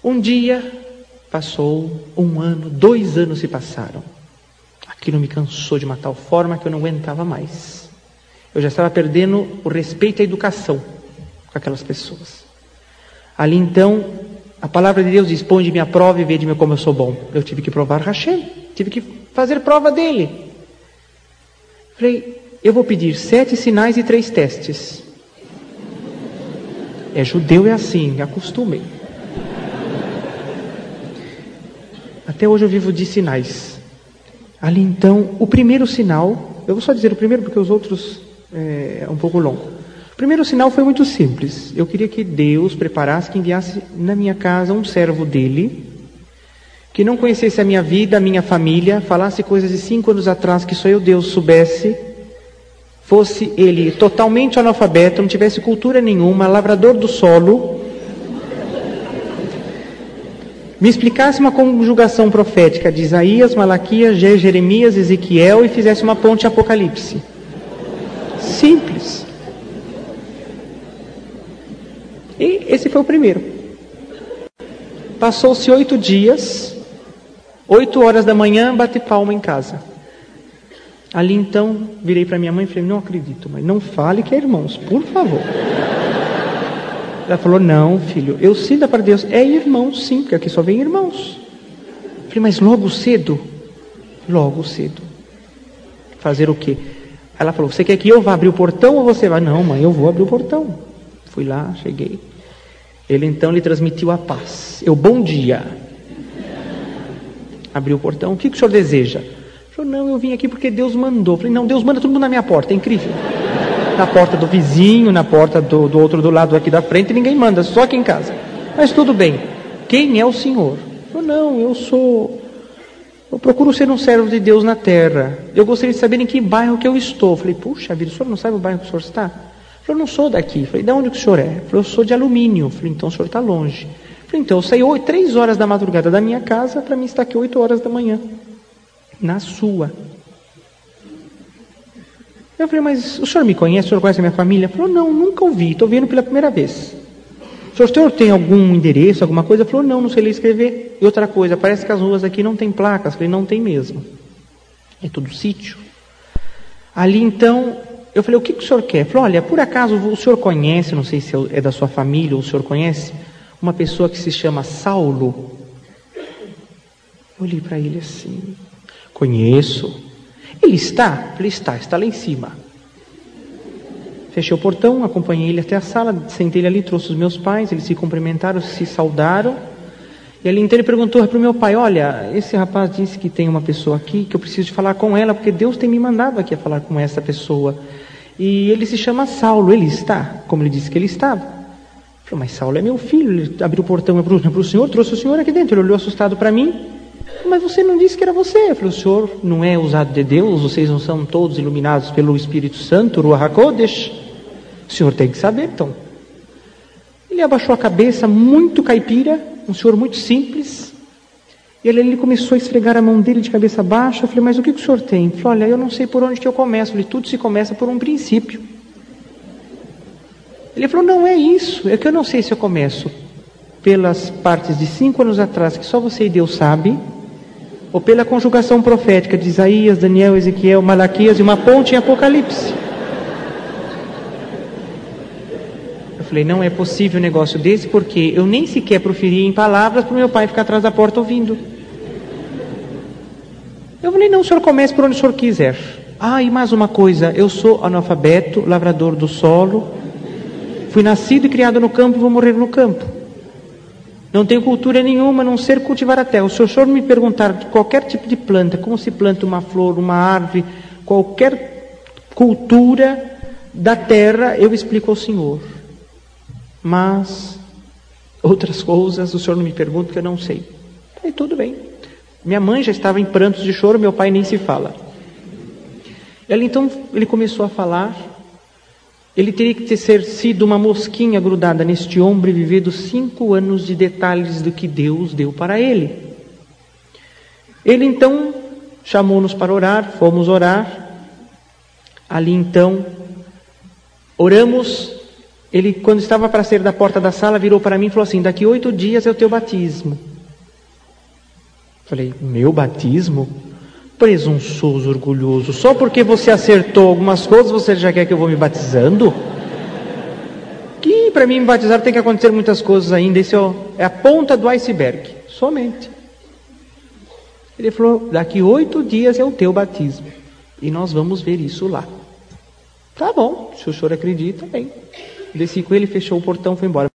Um dia passou, 1 ano, 2 anos se passaram. Aquilo me cansou de uma tal forma que eu não aguentava mais. Eu já estava perdendo o respeito à educação com aquelas pessoas. Ali então, a palavra de Deus diz: ponde-me à prova e vede-me como eu sou bom. Eu tive que provar Hashem, tive que fazer prova dele. Falei, eu vou pedir 7 sinais e 3 testes. É judeu, é assim, me acostumem. Até hoje eu vivo de sinais. Ali então, o primeiro sinal, eu vou só dizer o primeiro porque os outros é um pouco longo. O primeiro sinal foi muito simples. Eu queria que Deus preparasse, que enviasse na minha casa um servo dele, que não conhecesse a minha vida, a minha família, falasse coisas de 5 anos atrás que só eu, Deus, soubesse, fosse ele totalmente analfabeto, não tivesse cultura nenhuma, lavrador do solo, me explicasse uma conjugação profética de Isaías, Malaquias, Jeremias, Ezequiel e fizesse uma ponte Apocalipse. Simples. E esse foi o primeiro. Passou-se 8 dias, 8 horas da manhã, bati palma em casa. Ali então, virei para minha mãe e falei, não acredito, mãe, não fale que é irmãos, por favor. Ela falou, não, filho, eu sinto para Deus, é irmãos sim, porque aqui só vem irmãos. Eu falei, mas logo cedo? Logo cedo. Fazer o quê? Ela falou, você quer que eu vá abrir o portão ou você vai? Não, mãe, eu vou abrir o portão. Fui lá, cheguei. Ele então lhe transmitiu a paz. Eu, bom dia. Abriu o portão, o que o senhor deseja? Ele falou, não, eu vim aqui porque Deus mandou. Eu falei, não, Deus manda todo mundo na minha porta, é incrível. Na porta do vizinho, na porta do outro do lado aqui da frente, ninguém manda, só aqui em casa. Mas tudo bem. Quem é o senhor? Ele falou, não, eu procuro ser um servo de Deus na terra. Eu gostaria de saber em que bairro que eu estou. Eu falei, puxa vida, o senhor não sabe o bairro que o senhor está? Ele falou, não sou daqui. Eu falei, de onde que o senhor é? Ele falou, eu sou de Alumínio. Eu falei, então o senhor está longe. Eu falei, então eu saí 3 horas da madrugada da minha casa para mim estar aqui 8 horas da manhã. Na sua. Eu falei, mas o senhor me conhece? O senhor conhece a minha família? Ele falou, não, nunca ouvi, estou vendo pela primeira vez. O senhor tem algum endereço, alguma coisa? Ele falou, não sei ler e escrever. E outra coisa, parece que as ruas aqui não tem placas. Eu falei, não tem mesmo. É tudo sítio. Ali então, eu falei, o que o senhor quer? Ele falou, olha, por acaso o senhor conhece, não sei se é da sua família ou o senhor conhece, uma pessoa que se chama Saulo? Eu olhei para ele assim, conheço. Ele está? Eu falei, está lá em cima. Fechei o portão, acompanhei ele até a sala, sentei ele ali, trouxe os meus pais, eles se cumprimentaram, se saudaram. E ali então ele perguntou para o meu pai, olha, esse rapaz disse que tem uma pessoa aqui, que eu preciso de falar com ela, porque Deus tem me mandado aqui a falar com essa pessoa. E ele se chama Saulo, ele está? Como ele disse que ele estava. Eu falei, mas Saulo é meu filho, ele abriu o portão para o senhor, trouxe o senhor aqui dentro, ele olhou assustado para mim. Mas você não disse que era você. Eu falei, o senhor não é usado de Deus, vocês não são todos iluminados pelo Espírito Santo, Ruach HaKodesh? O senhor tem que saber, então. Ele abaixou a cabeça, muito caipira, um senhor muito simples, e ele começou a esfregar a mão dele de cabeça baixa. Eu falei, mas o que o senhor tem? Ele falou, olha, eu não sei por onde que eu começo. Eu falei, tudo se começa por um princípio. Ele falou, não é isso, é que eu não sei se eu começo pelas partes de 5 anos atrás, que só você e Deus sabe, ou pela conjugação profética de Isaías, Daniel, Ezequiel, Malaquias e uma ponte em Apocalipse. Eu falei, não é possível um negócio desse, porque eu nem sequer proferi em palavras para o meu pai ficar atrás da porta ouvindo. Eu falei, não, o senhor comece por onde o senhor quiser. Ah, e mais uma coisa, eu sou analfabeto, lavrador do solo, fui nascido e criado no campo e vou morrer no campo. Não tenho cultura nenhuma, a não ser cultivar a terra. Se o senhor me perguntar de qualquer tipo de planta, como se planta uma flor, uma árvore, qualquer cultura da terra, eu explico ao senhor. Mas outras coisas o senhor não me pergunta, que eu não sei. Falei, tudo bem. Minha mãe já estava em prantos de choro, meu pai nem se fala. Então ele começou a falar. Ele teria que ter sido uma mosquinha grudada neste ombro e vivido 5 anos de detalhes do que Deus deu para ele. Ele então chamou-nos para orar, fomos orar. Ali então, oramos. Ele, quando estava para sair da porta da sala, virou para mim e falou assim: daqui 8 dias é o teu batismo. Falei: meu batismo? Presunçoso, orgulhoso. Só porque você acertou algumas coisas, você já quer que eu vou me batizando? Que para mim me batizar tem que acontecer muitas coisas ainda. Isso é a ponta do iceberg. Somente. Ele falou: daqui 8 dias é o teu batismo. E nós vamos ver isso lá. Tá bom, se o senhor acredita, bem. Desci com ele, fechou o portão, foi embora.